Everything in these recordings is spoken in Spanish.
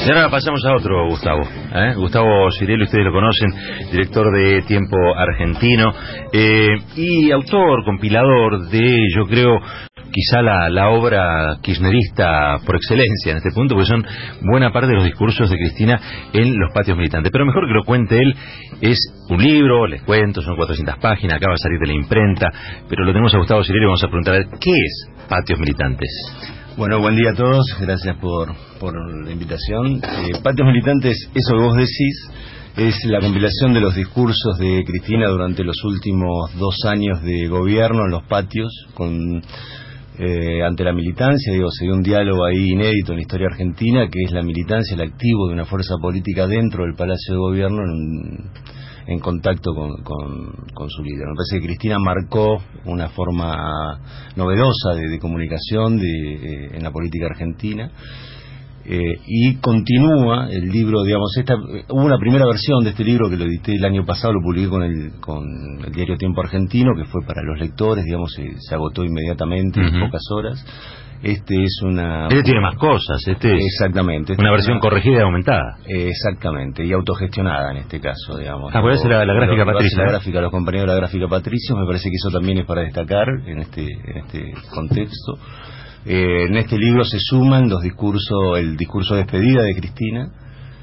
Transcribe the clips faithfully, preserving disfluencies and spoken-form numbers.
Y ahora pasamos a otro Gustavo, ¿eh? Gustavo Cirelli, ustedes lo conocen, director de Tiempo Argentino, eh, y autor, compilador de, yo creo, quizá la, la obra kirchnerista por excelencia en este punto, porque son buena parte de los discursos de Cristina en los patios militantes. Pero mejor que lo cuente él, es un libro, les cuento, son cuatrocientas páginas, acaba de salir de la imprenta, pero lo tenemos a Gustavo Cirelli y vamos a preguntar, a ver, ¿qué es Patios Militantes? Bueno, buen día a todos, gracias por, por la invitación. Eh, Patios Militantes, eso que vos decís, es la compilación de los discursos de Cristina durante los últimos dos años de gobierno en los patios, con eh, ante la militancia. Digo, se dio un diálogo ahí inédito en la historia argentina, que es la militancia, el activo de una fuerza política dentro del Palacio de Gobierno en, en contacto con, con, con su líder. Me parece que Cristina marcó una forma novedosa de, de comunicación de, eh, en la política argentina, eh, y continúa el libro, digamos, esta, hubo una primera versión de este libro que lo edité el año pasado, lo publiqué con el, con el diario Tiempo Argentino, que fue para los lectores, digamos, se, se agotó inmediatamente, uh-huh, en pocas horas. Este es una... Este tiene más cosas, este es... Exactamente. Una versión una, corregida y aumentada. Exactamente, y autogestionada en este caso, digamos. Ah, pues la, la gráfica lo, Patricia. La gráfica, los compañeros de la gráfica Patricio, me parece que eso también es para destacar en este, en este contexto. Eh, en este libro se suman los discursos, el discurso de despedida de Cristina,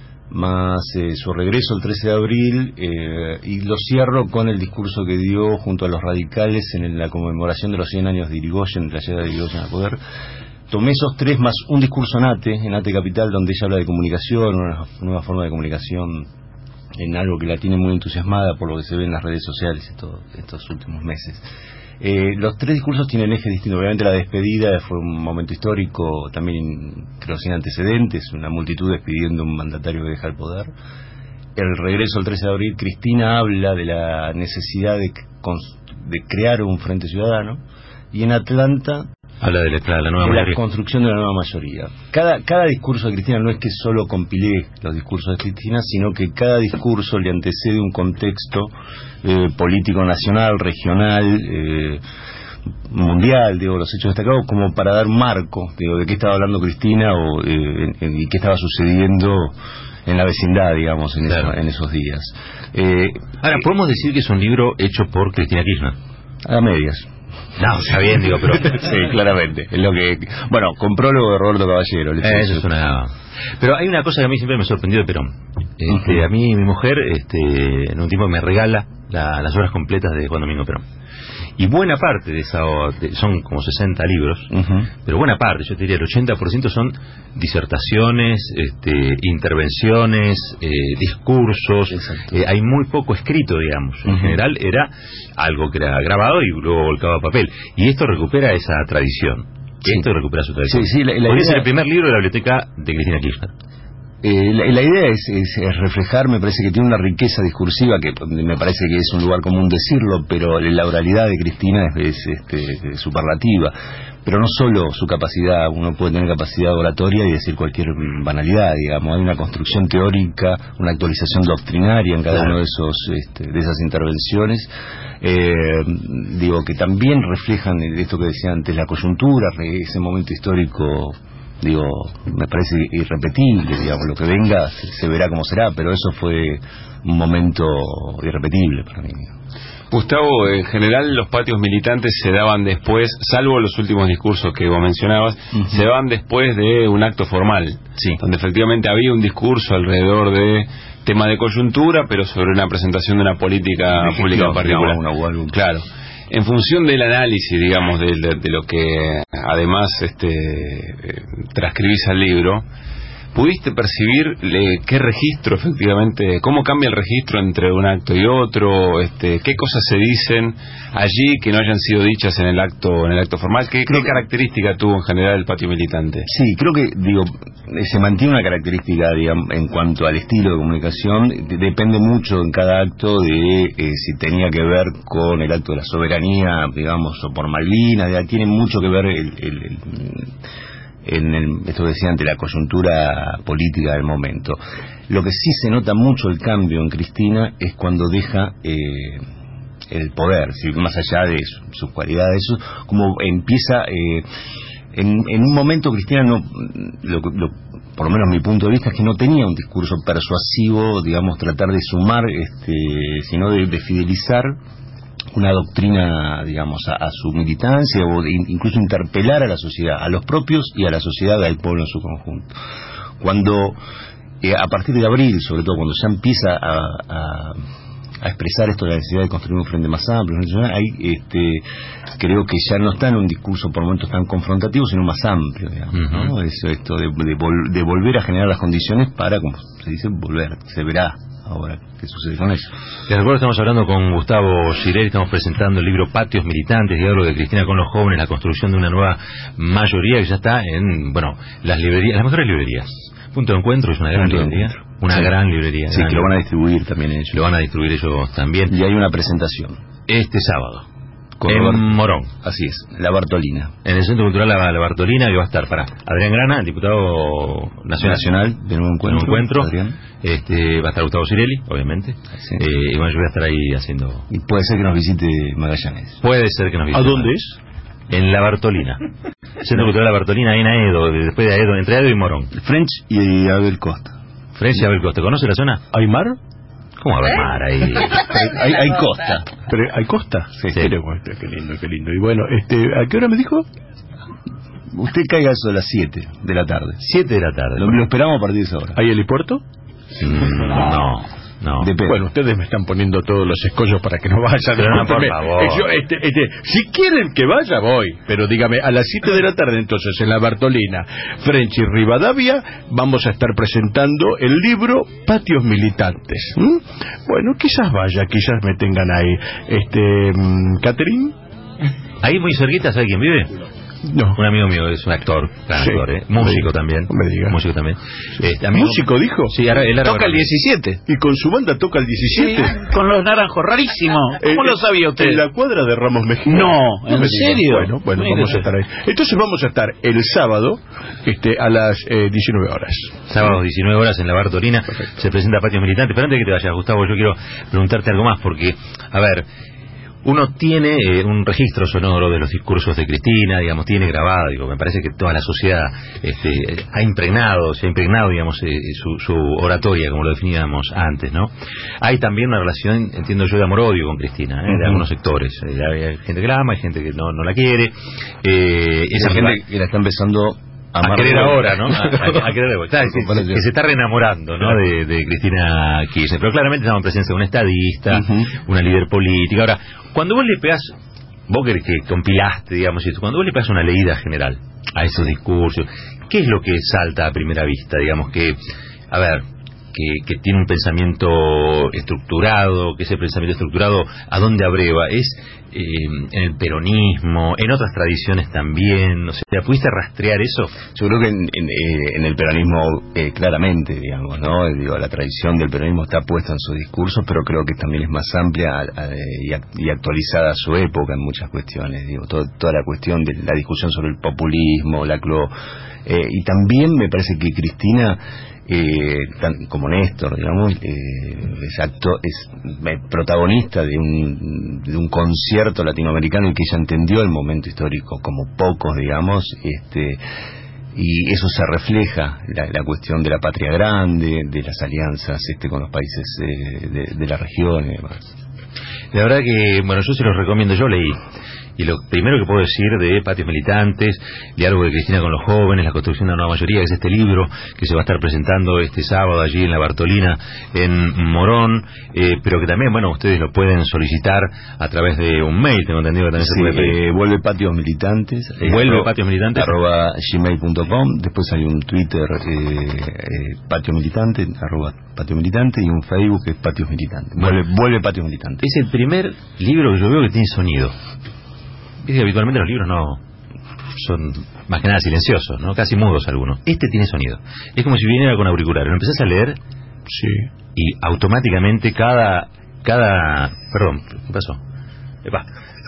más eh, su regreso el trece de abril, eh, y lo cierro con el discurso que dio junto a los radicales en la conmemoración de los cien años de Irigoyen, de la llegada de Irigoyen al poder. Tomé esos tres más un discurso en ATE, en ATE Capital, donde ella habla de comunicación, una nueva forma de comunicación, en algo que la tiene muy entusiasmada por lo que se ve en las redes sociales estos, estos últimos meses. Eh, los tres discursos tienen ejes distintos. Obviamente la despedida fue un momento histórico, también creo sin antecedentes, una multitud despidiendo a un mandatario que deja el poder. El regreso el trece de abril, Cristina habla de la necesidad de, de crear un frente ciudadano, y en Atlanta habla de la, la, nueva de la construcción de la nueva mayoría. Cada, cada discurso de Cristina, no es que solo compilé los discursos de Cristina, sino que cada discurso le antecede un contexto eh, político nacional, regional, eh, mundial, digo, los hechos destacados, como para dar marco, digo, de qué estaba hablando Cristina o, eh, en, en, y qué estaba sucediendo en la vecindad, digamos, en, claro, eso, en esos días. Eh, Ahora, ¿podemos decir que es un libro hecho por Cristina Kirchner? A medias. No, está bien, digo, pero... sí, claramente. Es lo que... Bueno, con prólogo de Roberto Caballero. Eh, eso es una... Pero hay una cosa que a mí siempre me sorprendió de Perón. Este, uh-huh. A mí, mi mujer, este, en un tiempo me regala la, las horas completas de Juan Domingo Perón. Y buena parte de esa... De, son como sesenta libros, uh-huh, pero buena parte, yo te diría el ochenta por ciento son disertaciones, este, intervenciones, eh, discursos. Eh, hay muy poco escrito, digamos. En uh-huh. general era algo que era grabado y luego volcado a papel. Y esto recupera esa tradición. Sí. Esto recupera su tradición. Sí, sí, la, la Podría idea... ser el primer libro de la biblioteca de Cristina Kirchner. Eh, la, la idea es, es, es reflejar, me parece que tiene una riqueza discursiva que me parece que es un lugar común decirlo, pero la oralidad de Cristina es, es este, superlativa. Pero no solo su capacidad, uno puede tener capacidad oratoria y decir cualquier banalidad, digamos, hay una construcción teórica, una actualización doctrinaria en cada, claro, uno de esos este, de esas intervenciones, eh, digo, que también reflejan esto que decía antes, la coyuntura, ese momento histórico. Digo, me parece irrepetible, digamos, lo que venga se, se verá como será, pero eso fue un momento irrepetible para mí. Gustavo, en general los patios militantes se daban después, salvo los últimos discursos que vos mencionabas, uh-huh, se daban después de un acto formal, sí, donde efectivamente había un discurso alrededor de tema de coyuntura, pero sobre una presentación de una política de pública en particular. Digamos, una, una, claro. En función del análisis, digamos, de, de, de lo que además este, eh, transcribís al libro, ¿pudiste percibir eh, qué registro efectivamente, cómo cambia el registro entre un acto y otro? Este, ¿Qué cosas se dicen allí que no hayan sido dichas en el acto en el acto formal? ¿Qué, qué característica tuvo en general el patio militante? Sí, creo que digo se mantiene una característica, digamos, en cuanto al estilo de comunicación, de, depende mucho en cada acto de eh, si tenía que ver con el acto de la soberanía, digamos, o por Malvinas, ya tiene mucho que ver el, el, el en el, esto que decía, ante la coyuntura política del momento. Lo que sí se nota mucho el cambio en Cristina es cuando deja eh, el poder, ¿sí? Más allá de su, sus cualidades, como empieza eh, en, en un momento Cristina no, lo, lo, por lo menos mi punto de vista es que no tenía un discurso persuasivo, digamos, tratar de sumar, este, sino de, de fidelizar una doctrina, digamos, a, a su militancia, o de, incluso interpelar a la sociedad, a los propios y a la sociedad, al pueblo en su conjunto. Cuando, eh, a partir de abril, sobre todo, cuando ya empieza a, a, a expresar esto de la necesidad de construir un frente más amplio, ahí este, creo que ya no está en un discurso por momentos tan confrontativo, sino más amplio, digamos, uh-huh. ¿no? Eso, esto de, de, vol, de volver a generar las condiciones para, como se dice, volver, se verá ahora qué sucede con eso. Les recuerdo, estamos hablando con Gustavo Girelli, estamos presentando el libro Patios Militantes, diálogo de Cristina con los jóvenes, la construcción de una nueva mayoría, que ya está en, bueno, las librerías, las mejores librerías. Punto de Encuentro es una gran Punto librería, una sí. gran librería. Sí, gran que lo van a distribuir también ellos. Lo van a distribuir ellos también. Y hay una presentación. Este sábado. Con en Robert, Morón. Así es, la Bartolina. En el Centro Cultural La, la Bartolina, que va a estar para Adrián Grana, el diputado nacional, nacional de Nuevo Encuentro. De Nuevo Encuentro. Este, va a estar Gustavo Girelli, obviamente. Sí. Eh, y bueno, yo voy a estar ahí haciendo... Y puede ser que nos visite Magallanes. Puede ser que nos visite. ¿A dónde es? En La Bartolina. Centro Cultural La Bartolina, ahí en Aedo, después de Aedo, entre Aedo y Morón. French y Abel Costa. French y Abel Costa. ¿Conoce la zona? ¿Hay mar? ¿Cómo va a haber mar ahí? hay, hay costa. ¿Pero hay costa? Sí. sí. Qué, qué lindo, qué lindo. Y bueno, este, ¿a qué hora me dijo? Usted caiga eso a las siete de la tarde. siete de la tarde. Lo, lo esperamos a partir de esa hora. ¿Hay helipuerto? Mm, no, no. Bueno, ustedes me están poniendo todos los escollos para que no vayan. Pero no, por favor. Yo, este, este, si quieren que vaya, voy. Pero dígame, a las siete de la tarde entonces, en la Bartolina, French y Rivadavia, vamos a estar presentando el libro Patios Militantes. ¿Mm? Bueno, quizás vaya, quizás me tengan ahí. Este, ¿Catherine? Ahí muy cerquita, ¿sabe quién vive? No. Un amigo mío, es un actor, gran sí. actor, ¿eh? Músico también. No me diga. Músico también. Este, amigo... ¿Músico dijo? Sí, ahora, él ahora toca el diecisiete. ¿Y con su banda toca el diecisiete? Sí, con los naranjos, rarísimo. ¿Cómo eh, lo sabía usted? En la cuadra de Ramos Mejía. No, ¿en no serio? Bueno, bueno, Mírese. vamos a estar ahí. Entonces vamos a estar el sábado este, a las eh, diecinueve horas. Sábado diecinueve horas en la Bartolina. Perfecto. Se presenta Patios Militantes. Pero antes de que te vayas, Gustavo, yo quiero preguntarte algo más, porque, a ver... Uno tiene eh, un registro sonoro de los discursos de Cristina, digamos, tiene grabado, digo, me parece que toda la sociedad este, ha impregnado, se ha impregnado, digamos, eh, su, su oratoria, como lo definíamos antes, ¿no? Hay también una relación, entiendo yo, de amor-odio con Cristina, ¿eh? Uh-huh. De algunos sectores. Eh, hay gente que la ama, hay gente que no, no la quiere. Eh, esa gente rival... que la está empezando... A, a querer ahora, ¿no? A, a, a querer de vuelta. Que, que se está reenamorando, ¿no? De, de Cristina Kirchner. Pero claramente estamos en presencia de una estadista, uh-huh. una líder política. Ahora, cuando vos le pegás, vos que, que compilaste, digamos, esto, cuando vos le pegás una leída general a esos discursos, ¿qué es lo que salta a primera vista? Digamos que, a ver, que, que tiene un pensamiento estructurado, que ese pensamiento estructurado, ¿a dónde abreva? Es eh, en el peronismo, en otras tradiciones también, o sea, ¿pudiste rastrear eso? Yo creo que en, en, eh, en el peronismo eh, claramente, digamos, ¿no? Digo, la tradición del peronismo está puesta en sus discursos, pero creo que también es más amplia a, a, y, y actualizada a su época en muchas cuestiones, digo, todo, toda la cuestión de la discusión sobre el populismo, la clo, eh, y también me parece que Cristina Eh, tan, como Néstor, digamos, eh, es, acto, es eh, protagonista de un, de un concierto latinoamericano y que ella entendió el momento histórico como pocos, digamos, este, y eso se refleja, la, la cuestión de la patria grande, de las alianzas este, con los países eh, de, de la región y demás. La verdad que, bueno, yo se los recomiendo, yo leí. Y lo primero que puedo decir de Patios Militantes, diálogo de Cristina con los jóvenes, la construcción de una nueva mayoría, que es este libro que se va a estar presentando este sábado allí en la Bartolina, en Morón, eh, pero que también, bueno, ustedes lo pueden solicitar a través de un mail, tengo entendido que también sí, se puede pedir. Eh, vuelve Patios Militantes. Eh, vuelve Patios Militantes. Arroba gmail punto com, después hay un Twitter, eh, eh, Patio Militante, arroba Patio Militante, y un Facebook que es Patios Militantes. Vuelve, bueno, vuelve Patios Militantes. Es el primer libro que yo veo que tiene sonido. Es que habitualmente los libros no son más que nada silenciosos, ¿no? Casi mudos algunos. Este tiene sonido. Es como si viniera con auriculares. Lo empezás a leer, sí, y automáticamente cada cada perdón, ¿qué pasó? Epa.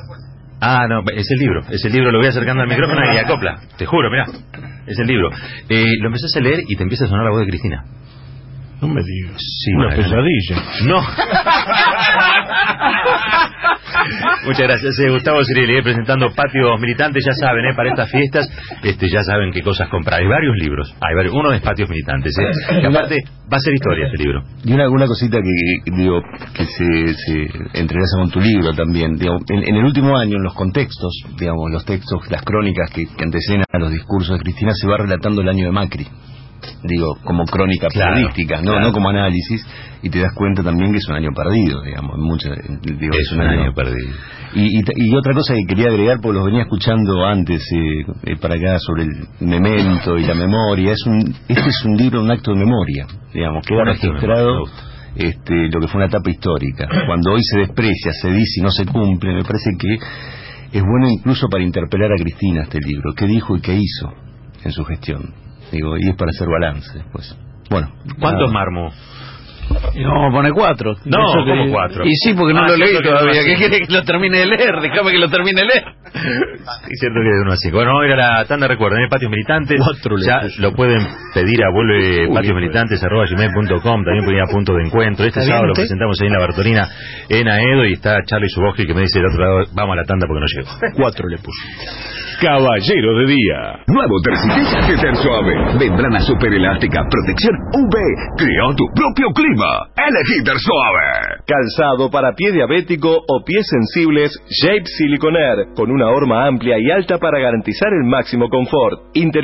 Ah, no, es el libro, es el libro. Lo voy acercando al micrófono y acopla. Te juro, mirá, es el libro. Eh, lo empezás a leer y te empieza a sonar la voz de Cristina. No me digas. Sí, una bueno, pesadilla. No. Muchas gracias, eh, Gustavo Cirilli, eh, presentando Patios Militantes. Ya saben, eh, para estas fiestas, este, ya saben qué cosas comprar. Hay varios libros, hay varios, uno es Patios Militantes, eh, que aparte va a ser historia este libro. Y una, una cosita que, que digo que se, se entrelaza con tu libro también, digamos, en, en el último año, en los contextos, digamos, los textos, las crónicas que, que anteceden a los discursos de Cristina, se va relatando el año de Macri, digo, como crónica claro, periodística, no claro. no como análisis, y te das cuenta también que es un año perdido, digamos, mucho, digo, es, es un año, año perdido. Y, y, y otra cosa que quería agregar, porque los venía escuchando antes eh, eh, para acá sobre el memento y la memoria, es un este es un libro, un acto de memoria, digamos, queda registrado este, lo que fue una etapa histórica. Cuando hoy se desprecia, se dice y no se cumple, me parece que es bueno incluso para interpelar a Cristina este libro, qué dijo y qué hizo en su gestión. Digo, y es para hacer balance, pues. Bueno. ¿Cuántos Marmo? Y vamos a poner cuatro. No, Eso ¿cómo que... cuatro? Y sí, porque no ah, lo leí todavía. Que ¿Qué quiere que lo termine de leer? Déjame que lo termine de leer. Es cierto que de uno a cinco. Bueno, vamos a ir a la tanda, recuerden, ¿eh? Patios Militantes. Cuatro ya letras. lo pueden pedir a vuelve patios militantes arroba gmail punto com. También pueden ir a Punto de Encuentro. Este sábado lo presentamos ahí en la Bartolina, en Aedo, y está Charlie Suboski que me dice del otro lado, vamos a la tanda porque no llego. Cuatro le puse. Caballero de día. Nuevo Tercitec de Tersuave. Membrana superelástica, protección U V. Crea tu propio clima. Elegí Tersuave. Calzado para pie diabético o pies sensibles, Shape Silicone Air, con una horma amplia y alta para garantizar el máximo confort. Interior